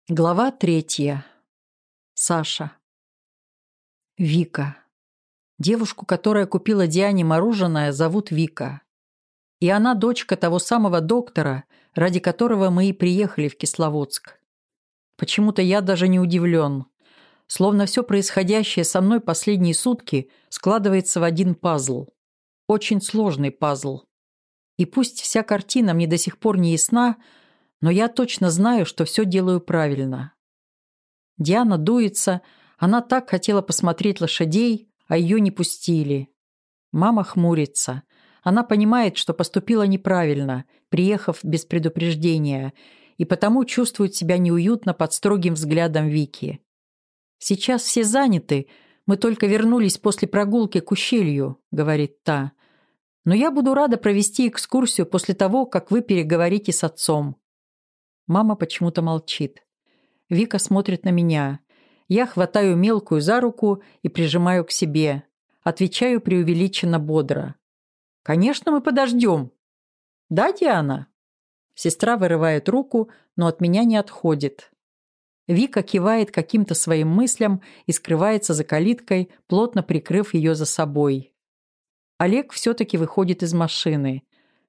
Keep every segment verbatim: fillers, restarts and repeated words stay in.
Глава третья. Саша. Вика. Девушку, которая купила Диане мороженое, зовут Вика. И она дочка того самого доктора, ради которого мы и приехали в Кисловодск. Почему-то я даже не удивлен. Словно все происходящее со мной последние сутки складывается в один пазл. Очень сложный пазл. И пусть вся картина мне до сих пор не ясна, но я точно знаю, что все делаю правильно. Диана дуется, она так хотела посмотреть лошадей, а ее не пустили. Мама хмурится. Она понимает, что поступила неправильно, приехав без предупреждения, и потому чувствует себя неуютно под строгим взглядом Вики. «Сейчас все заняты, мы только вернулись после прогулки к ущелью», — говорит та. «Но я буду рада провести экскурсию после того, как вы переговорите с отцом». Мама почему-то молчит. Вика смотрит на меня. Я хватаю мелкую за руку и прижимаю к себе. Отвечаю преувеличенно бодро. «Конечно, мы подождем». «Да, Диана?» Сестра вырывает руку, но от меня не отходит. Вика кивает каким-то своим мыслям и скрывается за калиткой, плотно прикрыв ее за собой. Олег все-таки выходит из машины.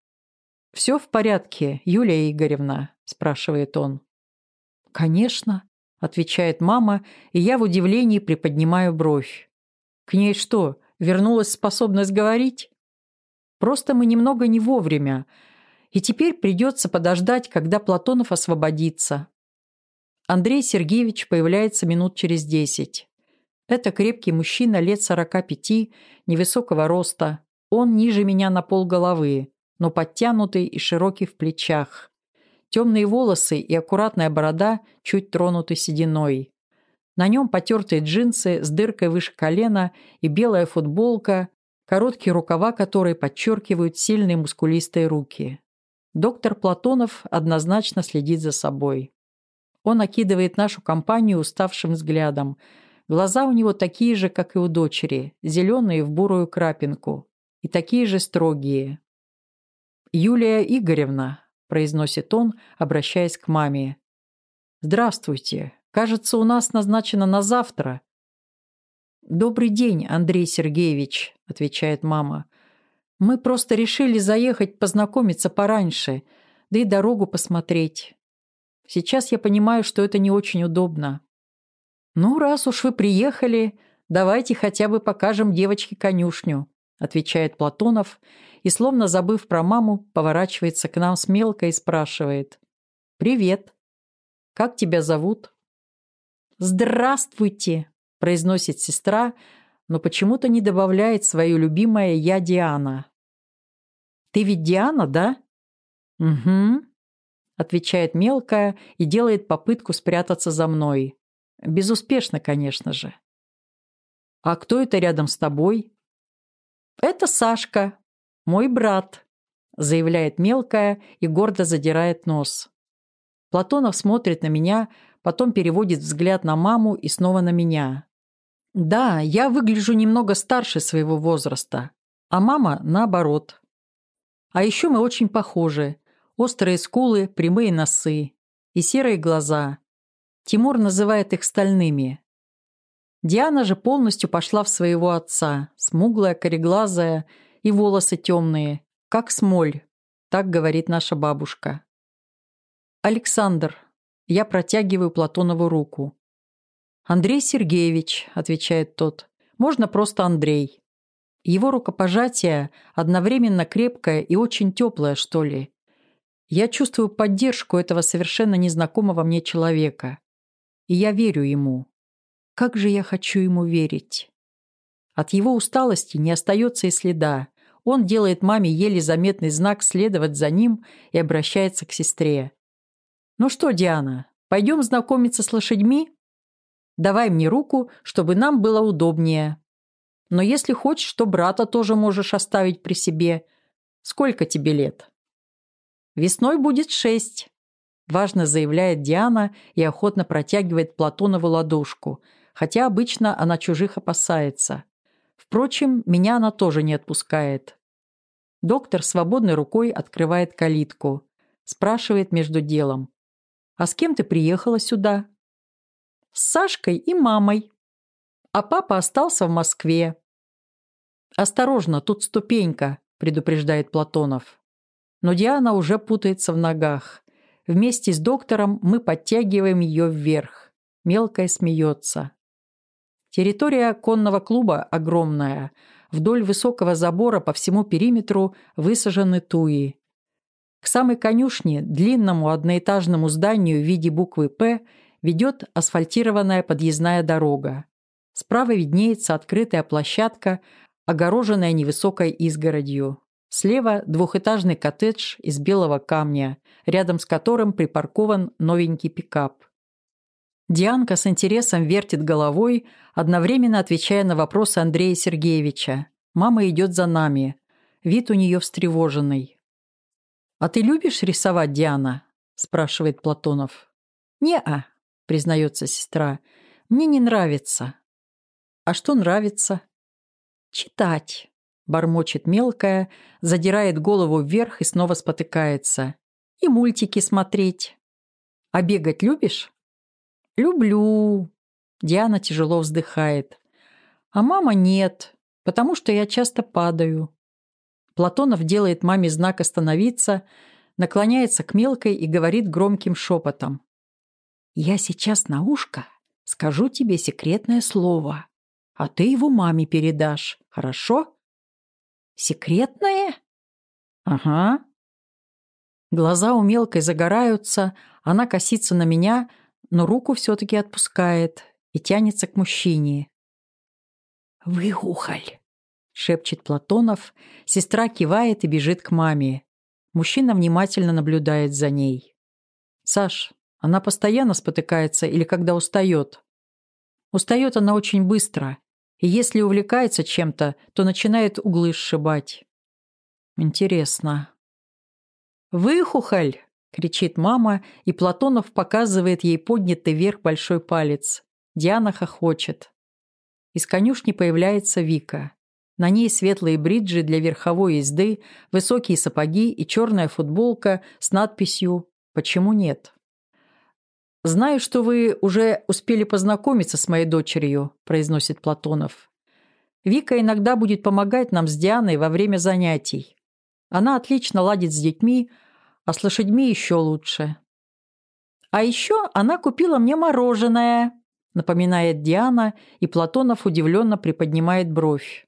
«Все в порядке, Юлия Игоревна?» – спрашивает он. «Конечно», – отвечает мама, и я в удивлении приподнимаю бровь. «К ней что, вернулась способность говорить?» «Просто мы немного не вовремя, и теперь придется подождать, когда Платонов освободится». Андрей Сергеевич появляется минут через десять. Это крепкий мужчина лет сорока пяти, невысокого роста. Он ниже меня на полголовы, но подтянутый и широкий в плечах. Темные волосы и аккуратная борода чуть тронуты сединой. На нем потертые джинсы с дыркой выше колена и белая футболка, короткие рукава которой подчеркивают сильные мускулистые руки. Доктор Платонов однозначно следит за собой. Он окидывает нашу компанию уставшим взглядом. Глаза у него такие же, как и у дочери, зеленые в бурую крапинку, и такие же строгие. «Юлия Игоревна», – произносит он, обращаясь к маме. «Здравствуйте. Кажется, у нас назначено на завтра». «Добрый день, Андрей Сергеевич», – отвечает мама. «Мы просто решили заехать познакомиться пораньше, да и дорогу посмотреть. Сейчас я понимаю, что это не очень удобно». «Ну, раз уж вы приехали, давайте хотя бы покажем девочке конюшню», – отвечает Платонов и, словно забыв про маму, поворачивается к нам с мелкой и спрашивает. «Привет. Как тебя зовут?» «Здравствуйте», – произносит сестра, но почему-то не добавляет свое любимое «я Диана». «Ты ведь Диана, да?» «Угу», – отвечает мелкая и делает попытку спрятаться за мной. Безуспешно, конечно же. «А кто это рядом с тобой?» «Это Сашка, мой брат», – заявляет мелкая и гордо задирает нос. Платонов смотрит на меня, потом переводит взгляд на маму и снова на меня. Да, я выгляжу немного старше своего возраста, а мама наоборот. А еще мы очень похожи. Острые скулы, прямые носы и серые глаза. Тимур называет их стальными. Диана же полностью пошла в своего отца, смуглая, кореглазая и волосы темные, как смоль, так говорит наша бабушка. «Александр», я протягиваю Платонову руку. «Андрей Сергеевич», отвечает тот, можно просто Андрей. Его рукопожатие одновременно крепкое и очень теплое, что ли. Я чувствую поддержку этого совершенно незнакомого мне человека. И я верю ему. Как же я хочу ему верить. От его усталости не остается и следа. Он делает маме еле заметный знак следовать за ним и обращается к сестре. «Ну что, Диана, пойдем знакомиться с лошадьми? Давай мне руку, чтобы нам было удобнее. Но если хочешь, то брата тоже можешь оставить при себе. Сколько тебе лет?» «Весной будет шесть», – важно заявляет Диана и охотно протягивает Платонову ладошку, хотя обычно она чужих опасается. Впрочем, меня она тоже не отпускает. Доктор свободной рукой открывает калитку. Спрашивает между делом. А с кем ты приехала сюда? С Сашкой и мамой. А папа остался в Москве. Осторожно, тут ступенька, предупреждает Платонов. Но Диана уже путается в ногах. Вместе с доктором мы подтягиваем ее вверх. Мелкая смеется. Территория конного клуба огромная. Вдоль высокого забора по всему периметру высажены туи. К самой конюшне, длинному одноэтажному зданию в виде буквы «П», ведет асфальтированная подъездная дорога. Справа виднеется открытая площадка, огороженная невысокой изгородью. Слева двухэтажный коттедж из белого камня, рядом с которым припаркован новенький пикап. Дианка с интересом вертит головой, одновременно отвечая на вопросы Андрея Сергеевича. Мама идет за нами. Вид у нее встревоженный. «А ты любишь рисовать, Диана?» – спрашивает Платонов. «Не-а», – признается сестра. «Мне не нравится». «А что нравится?» «Читать», – бормочет мелкая, задирает голову вверх и снова спотыкается. «И мультики смотреть». «А бегать любишь?» «Люблю». Диана тяжело вздыхает. «А мама нет, потому что я часто падаю». Платонов делает маме знак остановиться, наклоняется к мелкой и говорит громким шепотом. «Я сейчас на ушко скажу тебе секретное слово, а ты его маме передашь, хорошо?» «Секретное?» «Ага». Глаза у мелкой загораются, она косится на меня, но руку все-таки отпускает и тянется к мужчине. «Выхухоль!» — шепчет Платонов, сестра кивает и бежит к маме. Мужчина внимательно наблюдает за ней. «Саш, она постоянно спотыкается или когда устает?» «Устает она очень быстро, и если увлекается чем-то, то начинает углы сшибать». «Интересно». «Выхухоль!» — кричит мама, и Платонов показывает ей поднятый вверх большой палец. Диана хохочет. Из конюшни появляется Вика. На ней светлые бриджи для верховой езды, высокие сапоги и черная футболка с надписью «Почему нет?». «Знаю, что вы уже успели познакомиться с моей дочерью», – произносит Платонов. «Вика иногда будет помогать нам с Дианой во время занятий. Она отлично ладит с детьми, а с лошадьми еще лучше». «А еще она купила мне мороженое», – напоминает Диана, и Платонов удивленно приподнимает бровь.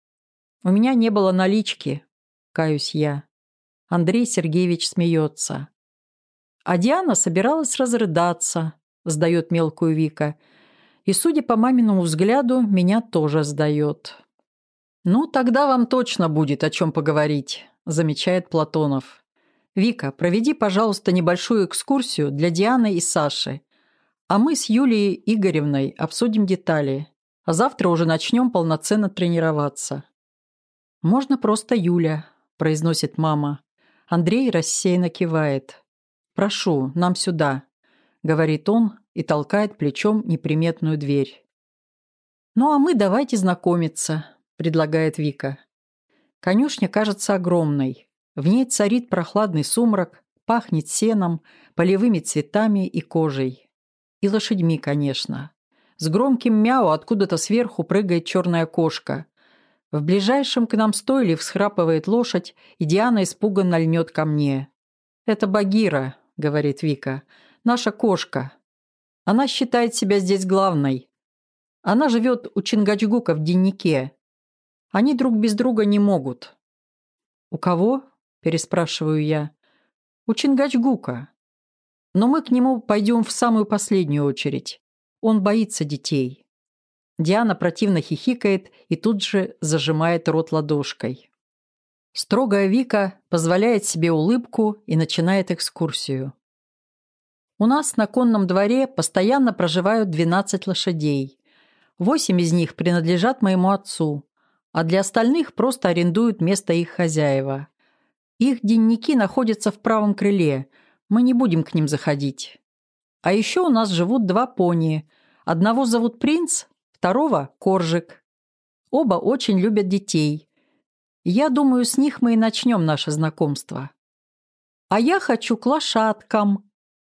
«У меня не было налички», – каюсь я. Андрей Сергеевич смеется. «А Диана собиралась разрыдаться», – сдает мелкую Вика. «И, судя по маминому взгляду, меня тоже сдает». «Ну, тогда вам точно будет о чем поговорить», – замечает Платонов. «Вика, проведи, пожалуйста, небольшую экскурсию для Дианы и Саши. А мы с Юлией Игоревной обсудим детали. А завтра уже начнем полноценно тренироваться». «Можно просто Юля», – произносит мама. Андрей рассеянно кивает. «Прошу, нам сюда», – говорит он и толкает плечом неприметную дверь. «Ну а мы давайте знакомиться», – предлагает Вика. Конюшня кажется огромной. В ней царит прохладный сумрак, пахнет сеном, полевыми цветами и кожей. И лошадьми, конечно. С громким мяу откуда-то сверху прыгает черная кошка. В ближайшем к нам стойле всхрапывает лошадь, и Диана испуганно льнет ко мне. «Это Багира», — говорит Вика, — «наша кошка. Она считает себя здесь главной. Она живет у Чингачгука в деннике. Они друг без друга не могут». «У кого?» — переспрашиваю я. «У Чингачгука. Но мы к нему пойдем в самую последнюю очередь. Он боится детей». Диана противно хихикает и тут же зажимает рот ладошкой. Строгая Вика позволяет себе улыбку и начинает экскурсию. У нас на конном дворе постоянно проживают двенадцать лошадей. Восемь из них принадлежат моему отцу, а для остальных просто арендуют место их хозяева. Их денники находятся в правом крыле, мы не будем к ним заходить. А еще у нас живут два пони. Одного зовут Принц, второго – Коржик. Оба очень любят детей. Я думаю, с них мы и начнем наше знакомство. «А я хочу к лошадкам»,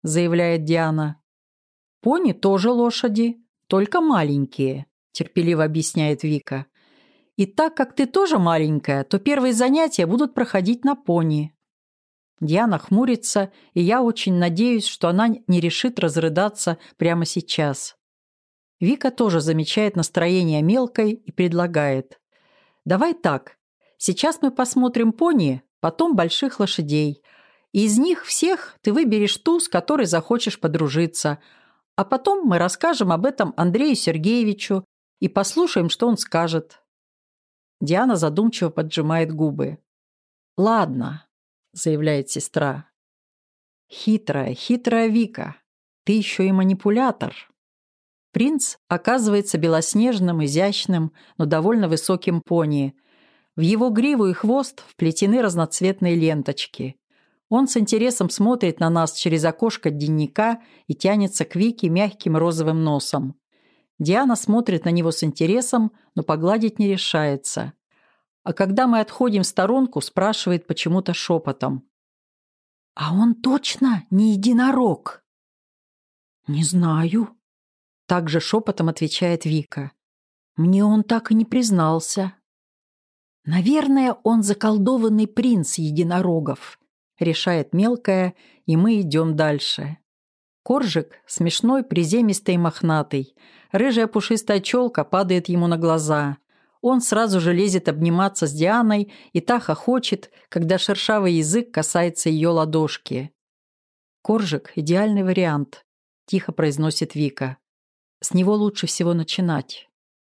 заявляет Диана. «Пони тоже лошади, только маленькие», терпеливо объясняет Вика. «И так как ты тоже маленькая, то первые занятия будут проходить на пони». Диана хмурится, и я очень надеюсь, что она не решит разрыдаться прямо сейчас. Вика тоже замечает настроение мелкой и предлагает. «Давай так. Сейчас мы посмотрим пони, потом больших лошадей. И из них всех ты выберешь ту, с которой захочешь подружиться. А потом мы расскажем об этом Андрею Сергеевичу и послушаем, что он скажет». Диана задумчиво поджимает губы. «Ладно», — заявляет сестра. «Хитрая, хитрая Вика. Ты еще и манипулятор». Принц оказывается белоснежным, изящным, но довольно высоким пони. В его гриву и хвост вплетены разноцветные ленточки. Он с интересом смотрит на нас через окошко дневника и тянется к Вике мягким розовым носом. Диана смотрит на него с интересом, но погладить не решается. А когда мы отходим в сторонку, спрашивает почему-то шепотом. «А он точно не единорог?» «Не знаю», — также шепотом отвечает Вика. «Мне он так и не признался». «Наверное, он заколдованный принц единорогов», — решает мелкая, и мы идем дальше. Коржик смешной, приземистый и мохнатый. Рыжая пушистая челка падает ему на глаза. Он сразу же лезет обниматься с Дианой, и та хохочет, когда шершавый язык касается ее ладошки. «Коржик – идеальный вариант», – тихо произносит Вика. «С него лучше всего начинать».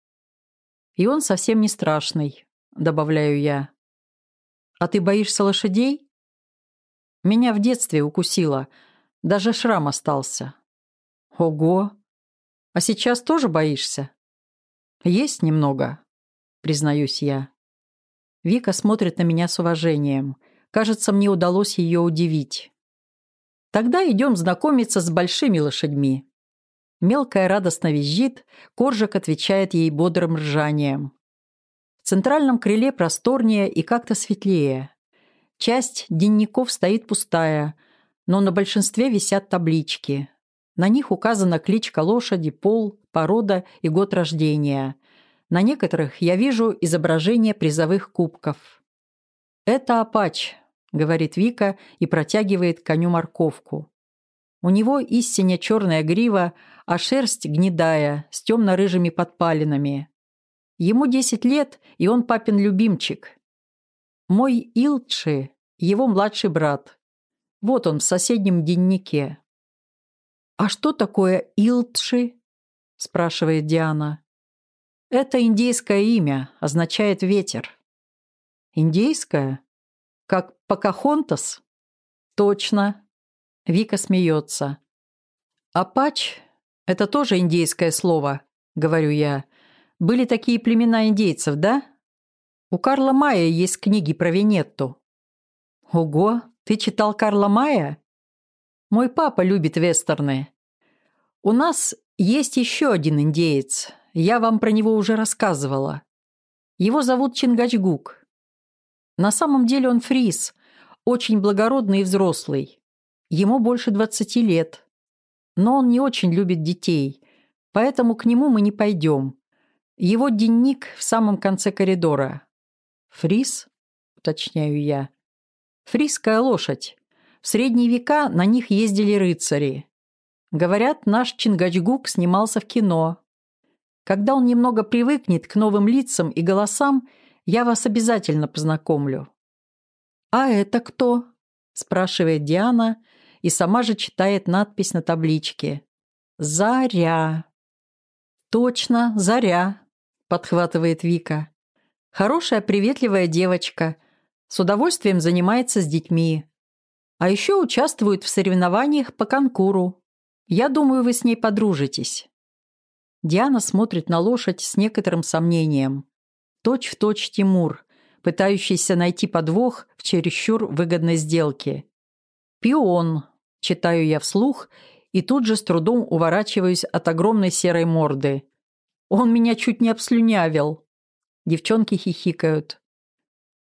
«И он совсем не страшный», – добавляю я. «А ты боишься лошадей?» «Меня в детстве укусило. Даже шрам остался». «Ого! А сейчас тоже боишься?» «Есть немного», признаюсь я. Вика смотрит на меня с уважением. Кажется, мне удалось ее удивить. «Тогда идем знакомиться с большими лошадьми». Мелкая радостно визжит, Коржик отвечает ей бодрым ржанием. В центральном крыле просторнее и как-то светлее. Часть денников стоит пустая, но на большинстве висят таблички. На них указана кличка лошади, пол, порода и год рождения. На некоторых я вижу изображение призовых кубков. «Это Апач», — говорит Вика и протягивает коню морковку. У него истинно черная грива, а шерсть гнедая, с темно-рыжими подпалинами. Ему десять лет, и он папин любимчик. Мой Илтши — его младший брат. Вот он в соседнем деннике. «А что такое Илтши?» — спрашивает Диана. «Это индейское имя, означает ветер». «Индейское? Как Покахонтас?» «Точно». Вика смеется. «Апач – это тоже индейское слово», – говорю я. «Были такие племена индейцев, да? У Карла Мая есть книги про Венетту». «Ого, ты читал Карла Мая?» «Мой папа любит вестерны. У нас есть еще один индеец. Я вам про него уже рассказывала. Его зовут Чингачгук. На самом деле он фрис, очень благородный и взрослый. Ему больше двадцати лет. Но он не очень любит детей, поэтому к нему мы не пойдем. Его денник в самом конце коридора». «Фрис?» – уточняю я. «Фрисская лошадь. В средние века на них ездили рыцари. Говорят, наш Чингачгук снимался в кино. Когда он немного привыкнет к новым лицам и голосам, я вас обязательно познакомлю». «А это кто?» – спрашивает Диана и сама же читает надпись на табличке. «Заря». «Точно, Заря», – подхватывает Вика. «Хорошая, приветливая девочка. С удовольствием занимается с детьми. А еще участвует в соревнованиях по конкуру. Я думаю, вы с ней подружитесь». Диана смотрит на лошадь с некоторым сомнением. Точь-в-точь Тимур, пытающийся найти подвох в чересчур выгодной сделке. «Пион», – читаю я вслух, и тут же с трудом уворачиваюсь от огромной серой морды. «Он меня чуть не обслюнявил». Девчонки хихикают.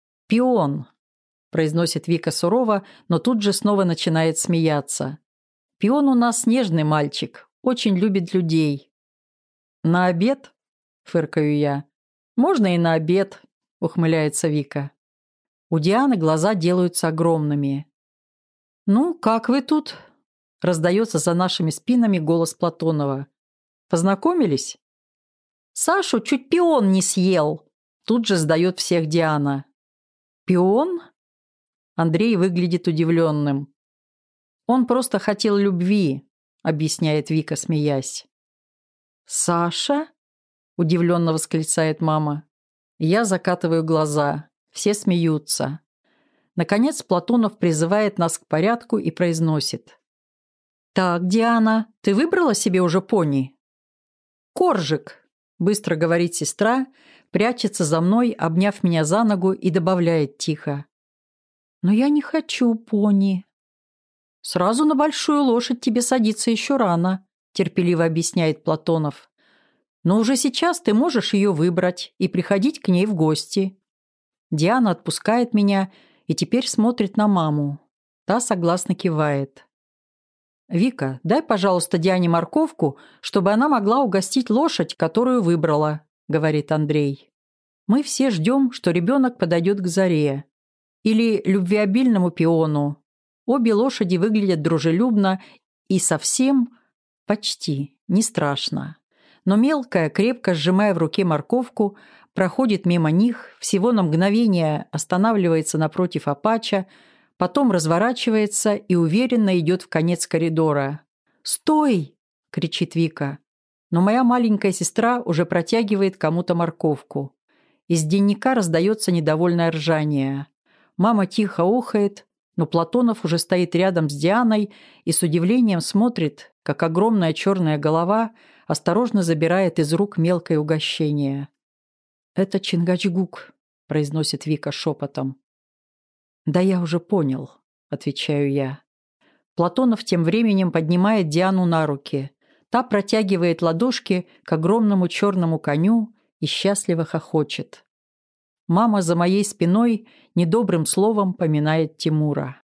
«Пион», – произносит Вика сурово, но тут же снова начинает смеяться. Пион у нас нежный мальчик, очень любит людей». «На обед?» – фыркаю я. «Можно и на обед», – ухмыляется Вика. У Дианы глаза делаются огромными. «Ну, как вы тут?» – раздается за нашими спинами голос Платонова. «Познакомились?» «Сашу чуть пион не съел», – тут же сдает всех Диана. «Пион?» Андрей выглядит удивленным. «Он просто хотел любви», – объясняет Вика, смеясь. «Саша?» – удивленно восклицает мама. Я закатываю глаза. Все смеются. Наконец Платонов призывает нас к порядку и произносит. «Так, Диана, ты выбрала себе уже пони?» «Коржик», – быстро говорит сестра, прячется за мной, обняв меня за ногу, и добавляет тихо. «Но я не хочу пони». «Сразу на большую лошадь тебе садиться еще рано», – терпеливо объясняет Платонов. «Но уже сейчас ты можешь ее выбрать и приходить к ней в гости». Диана отпускает меня и теперь смотрит на маму. Та согласно кивает. «Вика, дай, пожалуйста, Диане морковку, чтобы она могла угостить лошадь, которую выбрала», – говорит Андрей. Мы все ждем, что ребенок подойдет к Заре. Или любвеобильному пиону. Обе лошади выглядят дружелюбно и совсем, почти, не страшно. Но мелкая, крепко сжимая в руке морковку, проходит мимо них, всего на мгновение останавливается напротив Апача, потом разворачивается и уверенно идет в конец коридора. «Стой!» – кричит Вика. Но моя маленькая сестра уже протягивает кому-то морковку. Из денника раздается недовольное ржание. Мама тихо охает, но Платонов уже стоит рядом с Дианой и с удивлением смотрит, как огромная черная голова осторожно забирает из рук мелкое угощение. «Это Чингачгук», – произносит Вика шепотом. «Да я уже понял», – отвечаю я. Платонов тем временем поднимает Диану на руки. Та протягивает ладошки к огромному черному коню и счастливо хохочет. Мама за моей спиной недобрым словом поминает Тимура.